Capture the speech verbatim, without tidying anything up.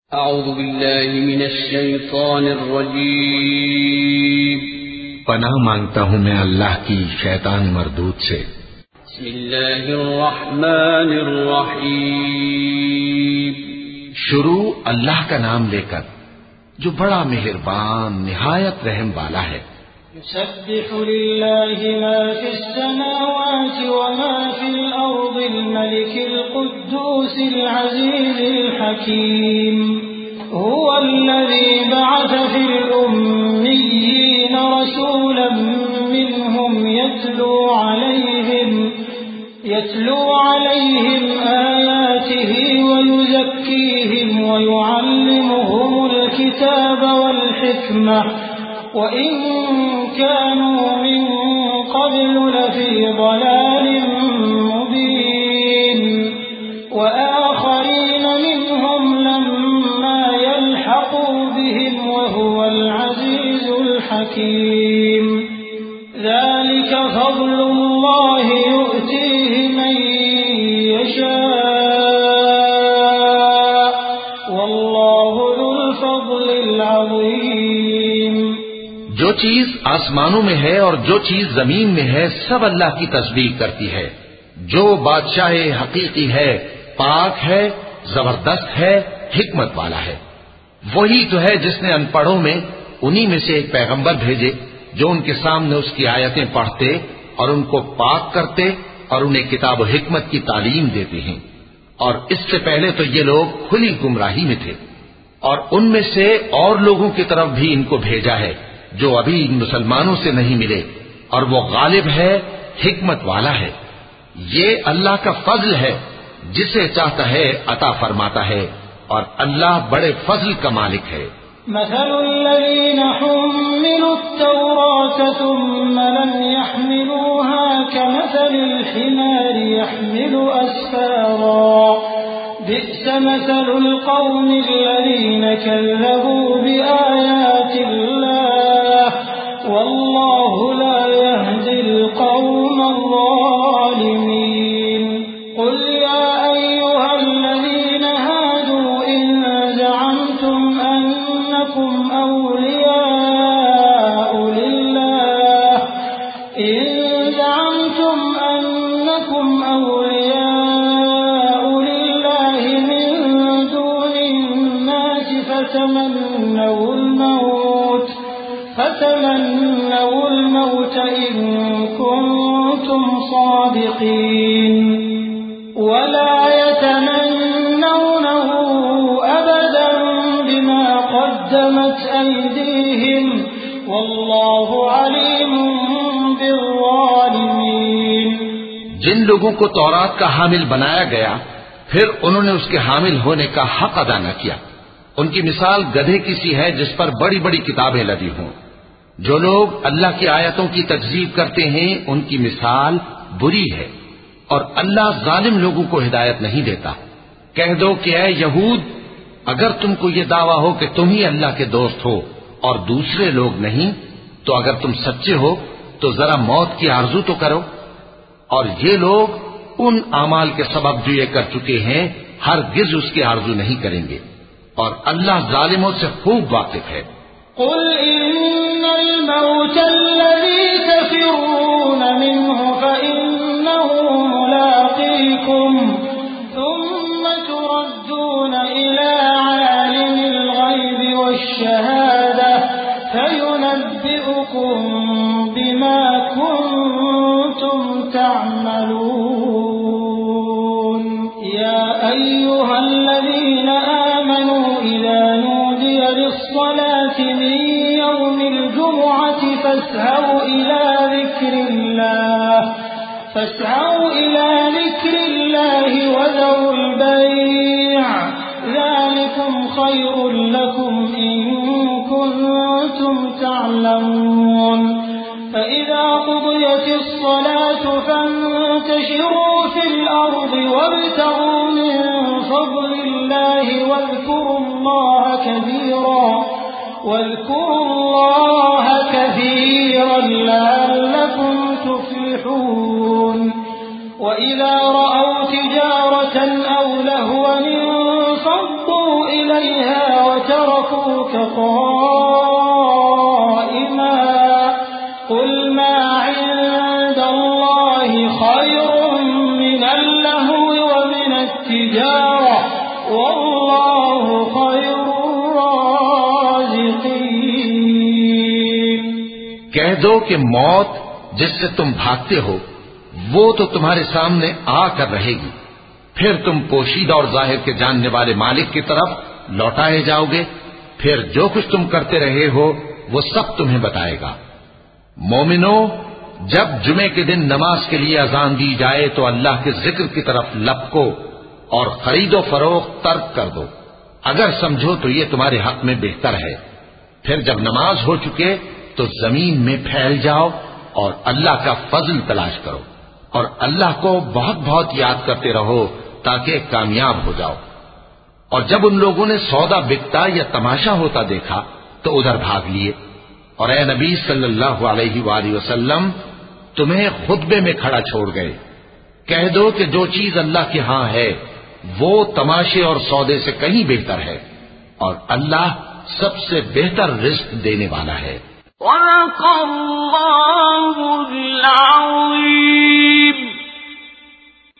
اعوذ باللہ من الشیطان الرجیم پناہ مانگتا ہوں میں اللہ کی شیطان مردود سے۔ بسم اللہ الرحمن الرحیم شروع اللہ کا نام لے کر جو بڑا مہربان نہایت رحم والا ہے۔ يسبح لله ما في السماوات وما في الأرض الملك القدوس العزيز الحكيم هو الذي بعث في الأميين رسولا منهم يتلو عليهم يتلو عليهم آياته ويزكيهم ويعلمهم الكتاب والحكمة وَإِن كَانُوا مِن قَبْلُ لَفِي ضَلَالٍ مُبِينٍ وَآخَرِينَ مِنْهُمْ لَمَّا يَلْحَقُوا بِهِمْ وَهُوَ الْعَزِيزُ الْحَكِيمُ ذَلِكَ فَضْلُ اللَّهِ يُؤْتِيهِ مَن يَشَاءُ وَاللَّهُ ذُو الْفَضْلِ الْعَظِيمِ۔ جو چیز آسمانوں میں ہے اور جو چیز زمین میں ہے سب اللہ کی تسبیح کرتی ہے۔ جو بادشاہ حقیقی ہے، پاک ہے، زبردست ہے، حکمت والا ہے۔ وہی تو ہے جس نے ان پڑھوں میں انہی میں سے ایک پیغمبر بھیجے جو ان کے سامنے اس کی آیتیں پڑھتے اور ان کو پاک کرتے اور انہیں کتاب و حکمت کی تعلیم دیتے ہیں، اور اس سے پہلے تو یہ لوگ کھلی گمراہی میں تھے، اور ان میں سے اور لوگوں کی طرف بھی ان کو بھیجا ہے جو ابھی مسلمانوں سے نہیں ملے، اور وہ غالب ہے، حکمت والا ہے۔ یہ اللہ کا فضل ہے، جسے چاہتا ہے عطا فرماتا ہے، اور اللہ بڑے فضل کا مالک ہے۔ مثل الذين حملوا التوراة ثم لم يحملوها كمثل الحمار يحمل أسفارا بئس مثل القوم الذين كذبوا بآيات الله والله لا يهدي القوم الظالمين قل يا أيها الذين هادوا إن زعمتم أنكم أولياء لله إن زعمتم أنكم أولياء لله من دون الناس فتمنوا الموت فتمنوا الموت إن كنتم صادقين ولا يتمنونه أبدا بما قدمت أيديهم والله عليم بالظالمين۔ جن لوگوں کو تورات کا حامل بنایا گیا پھر انہوں نے اس کے حامل ہونے کا حق ادا نہ کیا، ان کی مثال گدھے کی سی ہے جس پر بڑی بڑی کتابیں لدی ہوں۔ جو لوگ اللہ کی آیتوں کی تکذیب کرتے ہیں ان کی مثال بری ہے، اور اللہ ظالم لوگوں کو ہدایت نہیں دیتا۔ کہہ دو کہ اے یہود، اگر تم کو یہ دعویٰ ہو کہ تم ہی اللہ کے دوست ہو اور دوسرے لوگ نہیں، تو اگر تم سچے ہو تو ذرا موت کی آرزو تو کرو، اور یہ لوگ ان اعمال کے سبب جو یہ کر چکے ہیں ہرگز اس کی آرزو نہیں کریں گے، اور اللہ ظالموں سے خوب واقف ہے۔ قل إن الموت الذي تفرون منه فإنه ملاقيكم ثم تردون إلى عالم الغيب والشهادة فينبئكم بما كنتم تعملون يا أيها الذين آمنوا إذا نودي للصلاة من يوم الجمعة فاسعوا إلى ذكر الله فاسعوا إلى ذكر الله وذروا البيع ذلكم خير لكم إن كنتم تعلمون فإذا قضيت الصلاة فانتشروا في الأرض وابتغوا من فضل الله واذكروا الله كثيرا واذكروا الله كثيرا لعلكم تفلحون وإذا رأوا تجارة أو لهوا انفضوا إليها تركوك قائما قل ما عند الله خير من اللهو ومن التجارة والله خير الرازقين۔ کہہ دو کہ موت جس سے تم بھاگتے ہو وہ تو تمہارے سامنے آ کر رہے گی، پھر تم پوشیدہ اور ظاہر کے جاننے والے مالک کی طرف لوٹائے جاؤ گے، پھر جو کچھ تم کرتے رہے ہو وہ سب تمہیں بتائے گا۔ مومنو، جب جمعے کے دن نماز کے لیے اذان دی جائے تو اللہ کے ذکر کی طرف لپکو اور خرید و فروخت ترک کر دو، اگر سمجھو تو یہ تمہارے حق میں بہتر ہے۔ پھر جب نماز ہو چکے تو زمین میں پھیل جاؤ اور اللہ کا فضل تلاش کرو، اور اللہ کو بہت بہت یاد کرتے رہو تاکہ کامیاب ہو جاؤ۔ اور جب ان لوگوں نے سودا بکتا یا تماشا ہوتا دیکھا تو ادھر بھاگ لیے، اور اے نبی صلی اللہ علیہ وآلہ وسلم تمہیں خطبے میں کھڑا چھوڑ گئے۔ کہہ دو کہ جو چیز اللہ کے ہاں ہے وہ تماشے اور سودے سے کہیں بہتر ہے، اور اللہ سب سے بہتر رزق دینے والا ہے۔ صدق اللہ العظیم۔